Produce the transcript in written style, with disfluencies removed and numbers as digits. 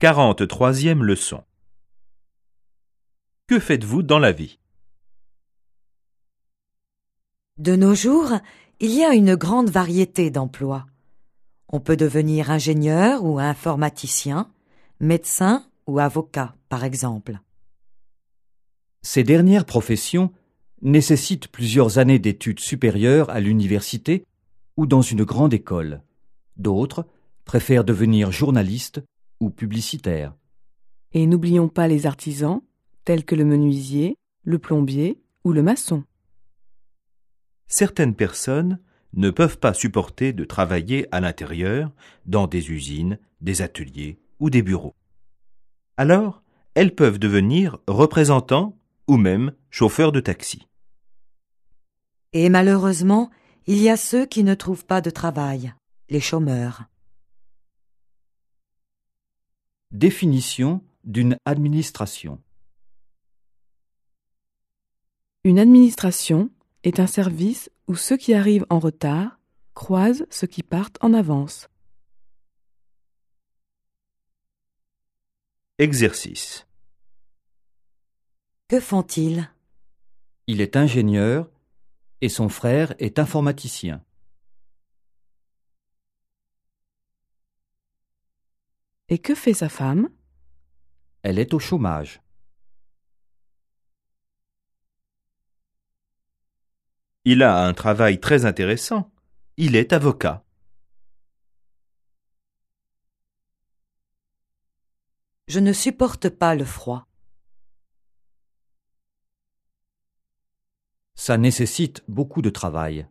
43e leçon. Que faites-vous dans la vie? De nos jours, il y a une grande variété d'emplois. On peut devenir ingénieur ou informaticien, médecin ou avocat, par exemple. Ces dernières professions nécessitent plusieurs années d'études supérieures à l'université ou dans une grande école. D'autres préfèrent devenir journalistes ou publicitaires. Et n'oublions pas les artisans, tels que le menuisier, le plombier ou le maçon. Certaines personnes ne peuvent pas supporter de travailler à l'intérieur, dans des usines, des ateliers ou des bureaux. Alors, elles peuvent devenir représentants ou même chauffeurs de taxi. Et malheureusement, il y a ceux qui ne trouvent pas de travail, les chômeurs. Définition d'une administration. Une administration est un service où ceux qui arrivent en retard croisent ceux qui partent en avance. Exercice. Que font-ils? Il est ingénieur et son frère est informaticien. Et que fait sa femme? Elle est au chômage. Il a un travail très intéressant. Il est avocat. Je ne supporte pas le froid. Ça nécessite beaucoup de travail.